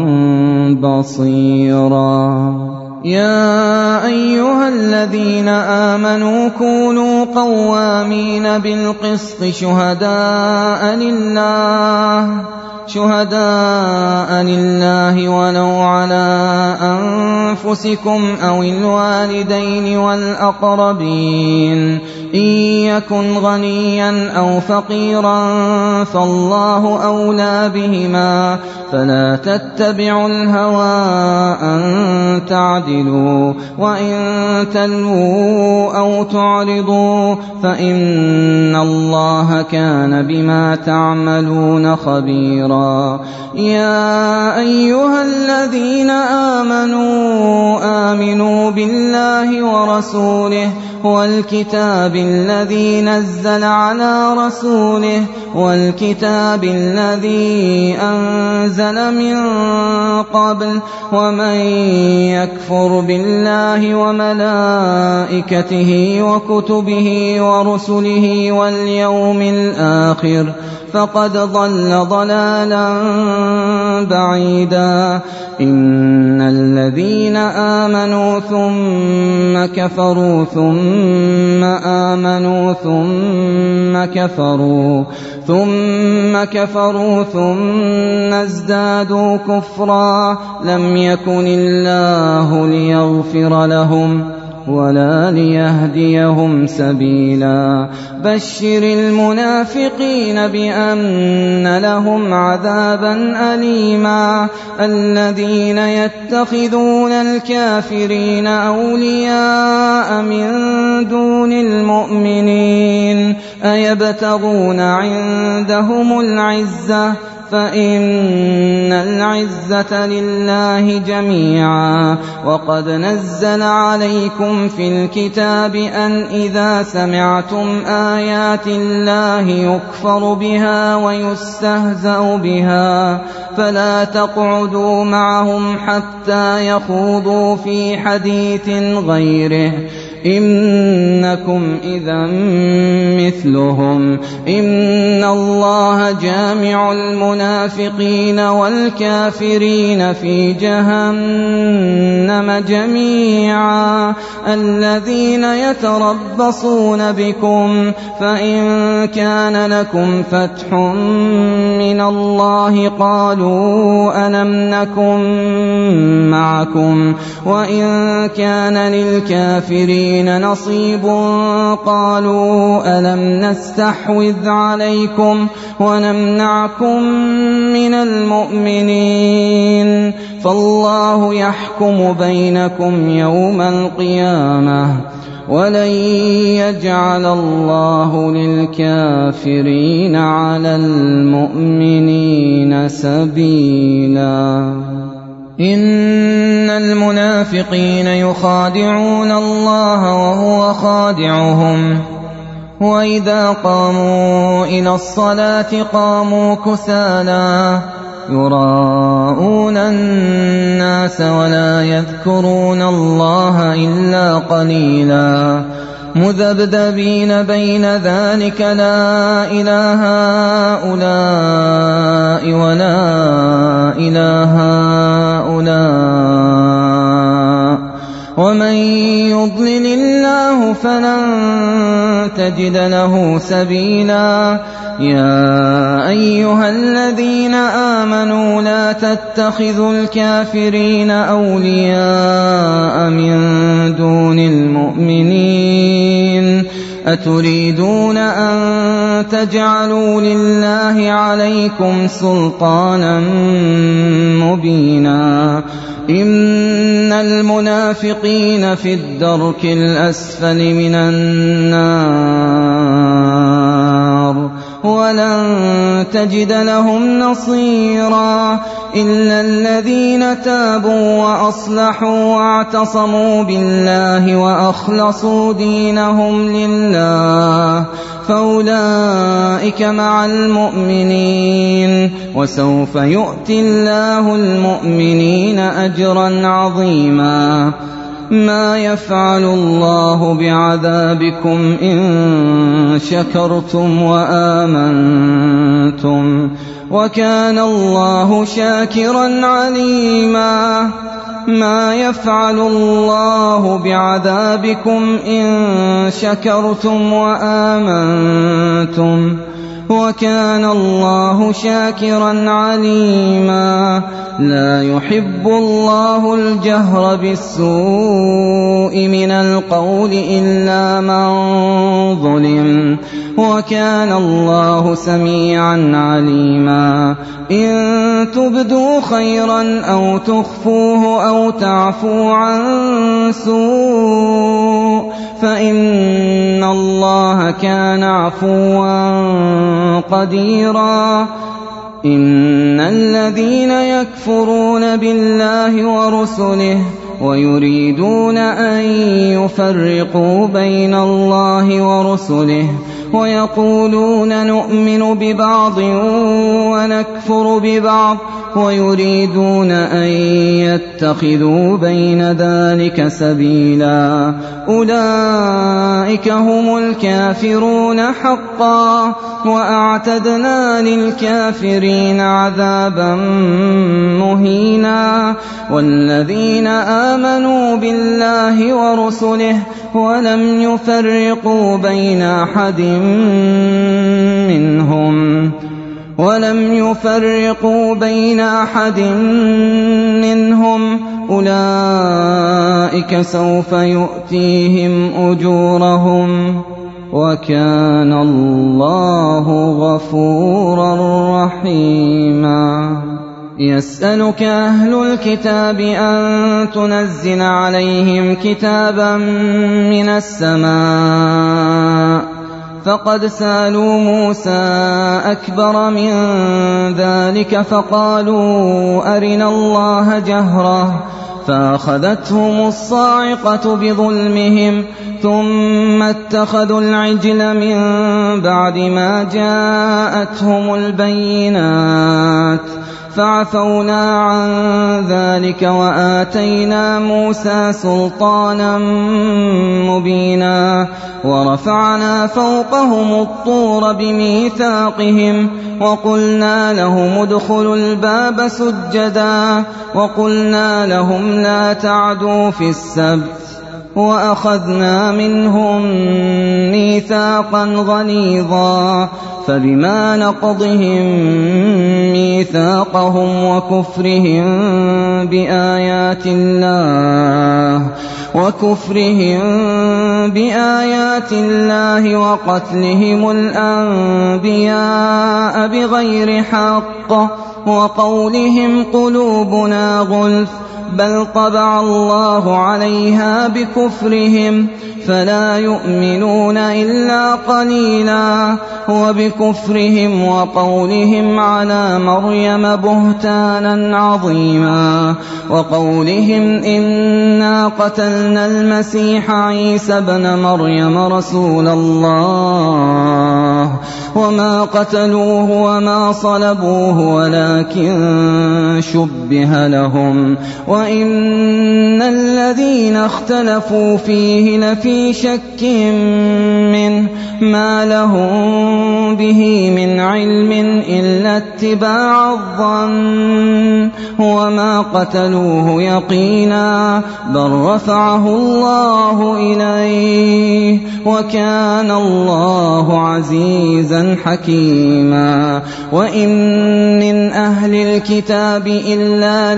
بصيرا يا أيها الذين آمنوا كونوا قوامين بالقسط شهداء لله شهداء لله ولو على أنفسكم أو الوالدين والأقربين إن يكن غنيا أو فقيرا فالله أولى بهما فلا تتبعوا الهوى أن تعدلوا وإن تلووا أو تعرضوا فإن الله كان بما تعملون خبيرا يا أيها الذين آمنوا آمنوا بالله ورسوله والكتاب الذي نزل على رسوله والكتاب الذي أنزل من قبل ومن يكفر بالله وملائكته وكتبه ورسله واليوم الآخر فقد ضل ضلالا بعيدا إن الذين آمنوا ثم كفروا ثم آمنوا ثم كفروا ثم كفروا ثم ازدادوا كفرا لم يكن الله ليغفر لهم ولا ليهديهم سبيلا بشر المنافقين بأن لهم عذابا أليما الذين يتخذون الكافرين أولياء من دون المؤمنين أيبتغون عندهم العزة فإن العزة لله جميعا وقد نزل عليكم في الكتاب أن إذا سمعتم آيات الله يكفر بها ويستهزأ بها فلا تقعدوا معهم حتى يخوضوا في حديث غيره إنكم إذا مثلهم إن الله جامع المنافقين والكافرين في جهنم جميعا الذين يتربصون بكم فإن كان لكم فتح من الله قالوا ألم نكن معكم وإن كان للكافرين نصيب قالوا ألم نستحوذ عليكم ونمنعكم من المؤمنين فالله يحكم بينكم يوم القيامة ولن يجعل الله للكافرين على المؤمنين سبيلا إن المنافقين يخادعون الله وهو خادعهم وإذا قاموا إلى الصلاة قاموا كسالى يراءون الناس ولا يذكرون الله إلا قليلا مذبذبين بين ذلك لا إله هؤلاء ولا إله هؤلاء ومن يضلل الله فلن تجد له سبيلا يا أيها الذين آمنوا لا تتخذوا الكافرين أولياء من دون المؤمنين أتريدون أن تجعلوا لله عليكم سلطانا مبينا إن المنافقين في الدرك الأسفل من النار ولن تجد لهم نصيرا إلا الذين تابوا وأصلحوا واعتصموا بالله وأخلصوا دينهم لله فأولئك مع المؤمنين وسوف يؤتي الله المؤمنين أجرا عظيما ما يفعل الله بعذابكم إن شكرتم وآمنتم وكان الله شاكرا عليما ما يفعل الله بعذابكم إن شكرتم وآمنتم وكان الله شاكرا عليما لا يحب الله الجهر بالسوء من القول إلا من ظلم وكان الله سميعا عليما إن تبدوا خيرا أو تخفوه أو تعفوا عن سوء فإن الله كان عفوا قديرا إن الذين يكفرون بالله ورسله ويريدون أن يفرقوا بين الله ورسله ويقولون نؤمن ببعض ونكفر ببعض ويريدون أن يتخذوا بين ذلك سبيلا أولئك هم الكافرون حقا وأعتدنا للكافرين عذابا مهينا والذين آمنوا بالله ورسله ولم يفرقوا بين أحد منهم ولم يفرقوا بين أحد منهم أولئك سوف يؤتيهم أجورهم وكان الله غفورا رحيما يسألك أهل الكتاب أن تنزل عليهم كتابا من السماء فقد سألوا موسى أكبر من ذلك فقالوا أرنا الله جهرة فأخذتهم الصاعقة بظلمهم ثم اتخذوا العجل من بعد ما جاءتهم البينات فعفونا عن ذلك وآتينا موسى سلطانا مبينا ورفعنا فوقهم الطور بميثاقهم وقلنا لهم ادخلوا الباب سجدا وقلنا لهم لا تعدوا في السبت وأخذنا منهم ميثاقا غليظا فبما نقضهم ميثاقهم وكفرهم بآيات الله وكفرهم بآيات الله وقتلهم الأنبياء بغير حق وقولهم قلوبنا غلف بل طبع الله عليها بكفرهم فلا يؤمنون إلا قليلا وبكفرهم وقولهم على مريم بهتانا عظيما وقولهم إنا قتلنا المسيح عيسى ابن مريم رسول الله وما قتلوه وما صلبوه ولكن شبه لهم وإن الذين اختلفوا فيه لفي شك منه ما لهم به من علم إلا اتباع الظن وما قتلوه يقينا بل رفعه الله إليه وكان الله عزيزا حكيما وإن من أهل الكتاب إلا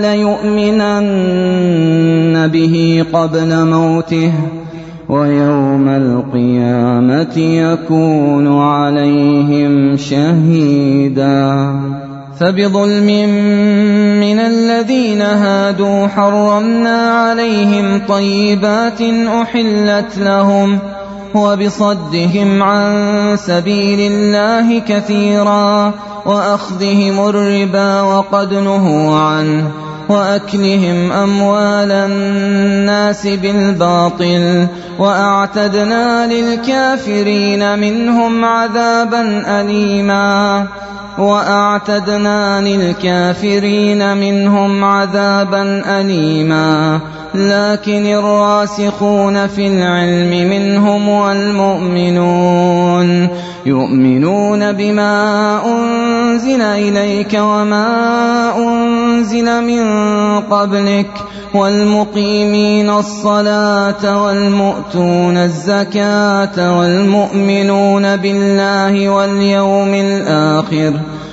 ليؤمنن به قبل موته ويوم القيامة يكون عليهم شهيدا فبظلم من الذين هادوا حرمنا عليهم طيبات أحلت لهم وبصدهم عن سبيل الله كثيرا وأخذهم الربا وقد نهوا عنه وأكلهم أموال الناس بالباطل وأعتدنا للكافرين منهم عذابا أليما وأعتدنا للكافرين منهم عذابا أليما لكن الراسخون في العلم منهم والمؤمنون يؤمنون بما أنزل إليك وما أنزل من قبلك والمقيمين الصلاة والمؤتون الزكاة والمؤمنون بالله واليوم الآخر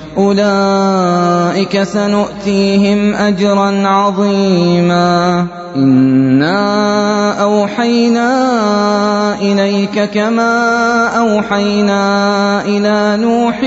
أولئك سنؤتيهم أجرا عظيما إنا أوحينا إليك كما أوحينا إلى نوح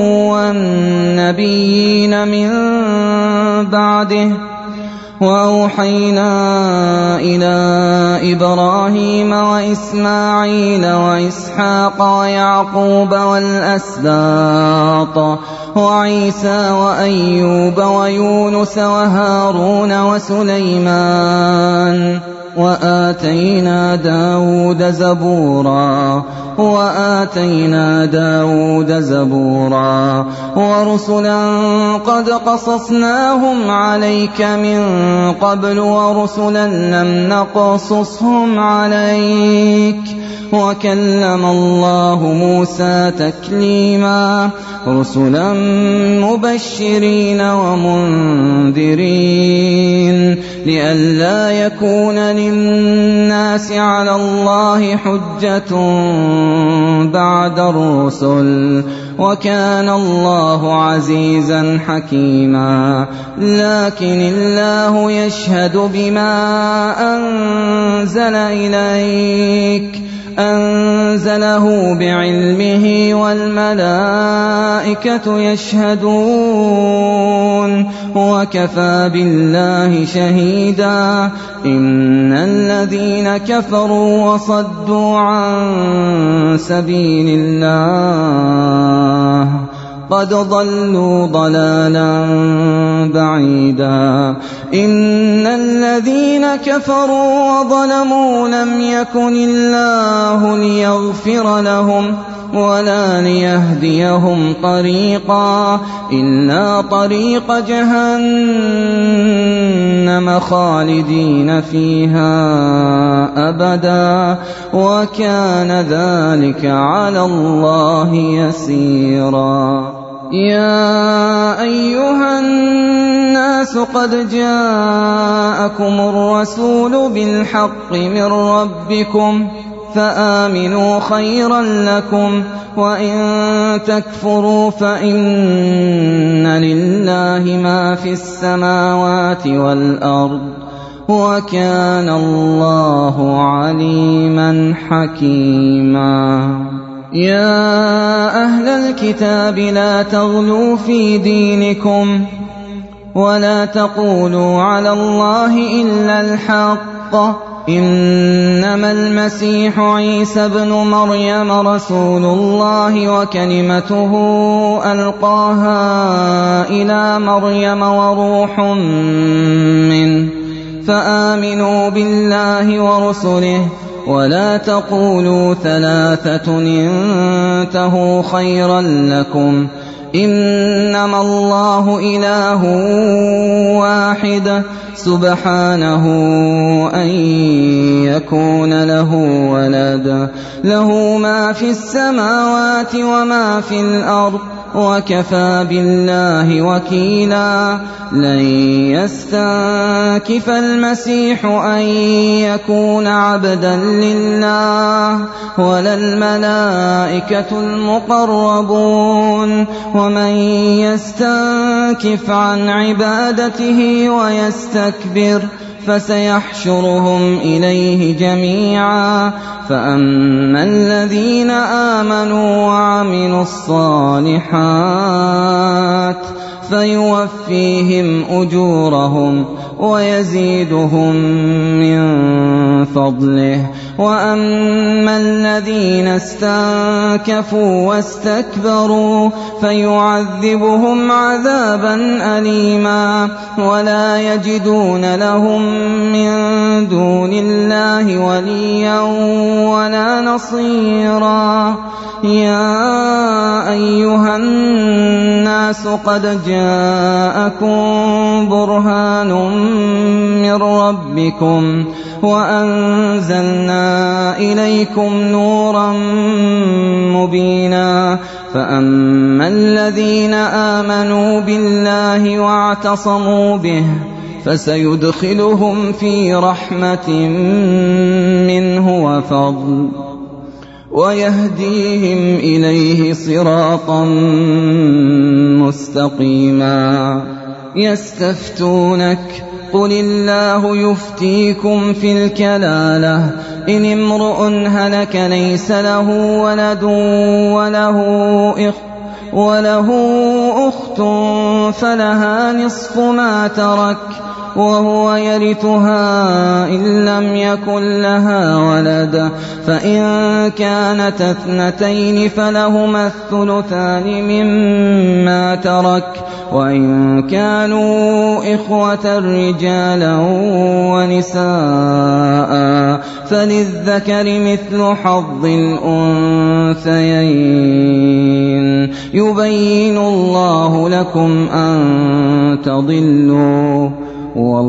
والنبيين من بعده وأوحينا إلى إبراهيم وإسماعيل وإسحاق ويعقوب والأسباط وعيسى وأيوب ويونس وهارون وسليمان وآتينا داود زبورا وآتينا داود زبورا ورسلا قد قصصناهم عليك من قبل ورسلا لم نقصصهم عليك وكلم الله موسى تكليما رسلا مبشرين ومنذرين لئلا يكون للناس على الله حجة بعد الرسل وكان الله عزيزا حكيما لكن الله يشهد بما أنزل إليك أنزله بعلمه والملائكة يشهدون وكفى بالله شهيدا إن الذين كفروا وصدوا عن سبيل الله قد ضلوا ضلالا بعيدا إن الذين كفروا وظلموا لم يكن الله ليغفر لهم ولا ليهديهم طريقا إلا طريق جهنم خالدين فيها أبدا وكان ذلك على الله يسيرا. يا أيها الناس قد جاءكم الرسول بالحق من ربكم فآمنوا خيرا لكم وإن تكفروا فإن لله ما في السماوات والأرض وكان الله عليما حكيما. يا أهل الكتاب لا تغلوا في دينكم ولا تقولوا على الله إلا الحق إنما المسيح عيسى ابن مريم رسول الله وكلمته ألقاها إلى مريم وروح منه فآمنوا بالله ورسله ولا تقولوا ثلاثة انتهوا خيرا لكم إنما الله إله واحد سبحانه أن يكون له ولد له ما في السماوات وما في الأرض وكفى بالله وكيلا. لن يستنكف المسيح أن يكون عبدا لله ولا الملائكة المقربون ومن يستنكف عن عبادته ويستكبر فسيحشرهم إليه جميعا. فأما الذين آمنوا وعملوا الصالحات فيوفيهم أجورهم ويزيدهم من فضله وأما الذين استنكفوا واستكبروا فيعذبهم عذابا أليما ولا يجدون لهم من دون الله وليا ولا نصيرا. يا أيها الناس قد جاءكم برهان من ربكم وأنزلنا إليكم نورا مبينا. فأما الذين آمنوا بالله واعتصموا به فسيدخلهم في رحمة منه وفضل ويهديهم إليه صراطا مستقيما. يستفتونك قل الله يفتيكم في الكلالة إن امرؤ هلك ليس له ولد وله إخ وله أخت فلها نصف ما ترك وهو يرثها إن لم يكن لها ولد فإن كانت اثنتين فلهما الثلثان مما ترك وإن كانوا إخوة رجالا ونساء فللذكر مثل حظ الأنثيين يبين الله لكم أن تضلوا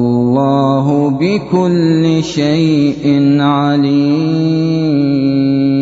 والله بكل شيء عليم.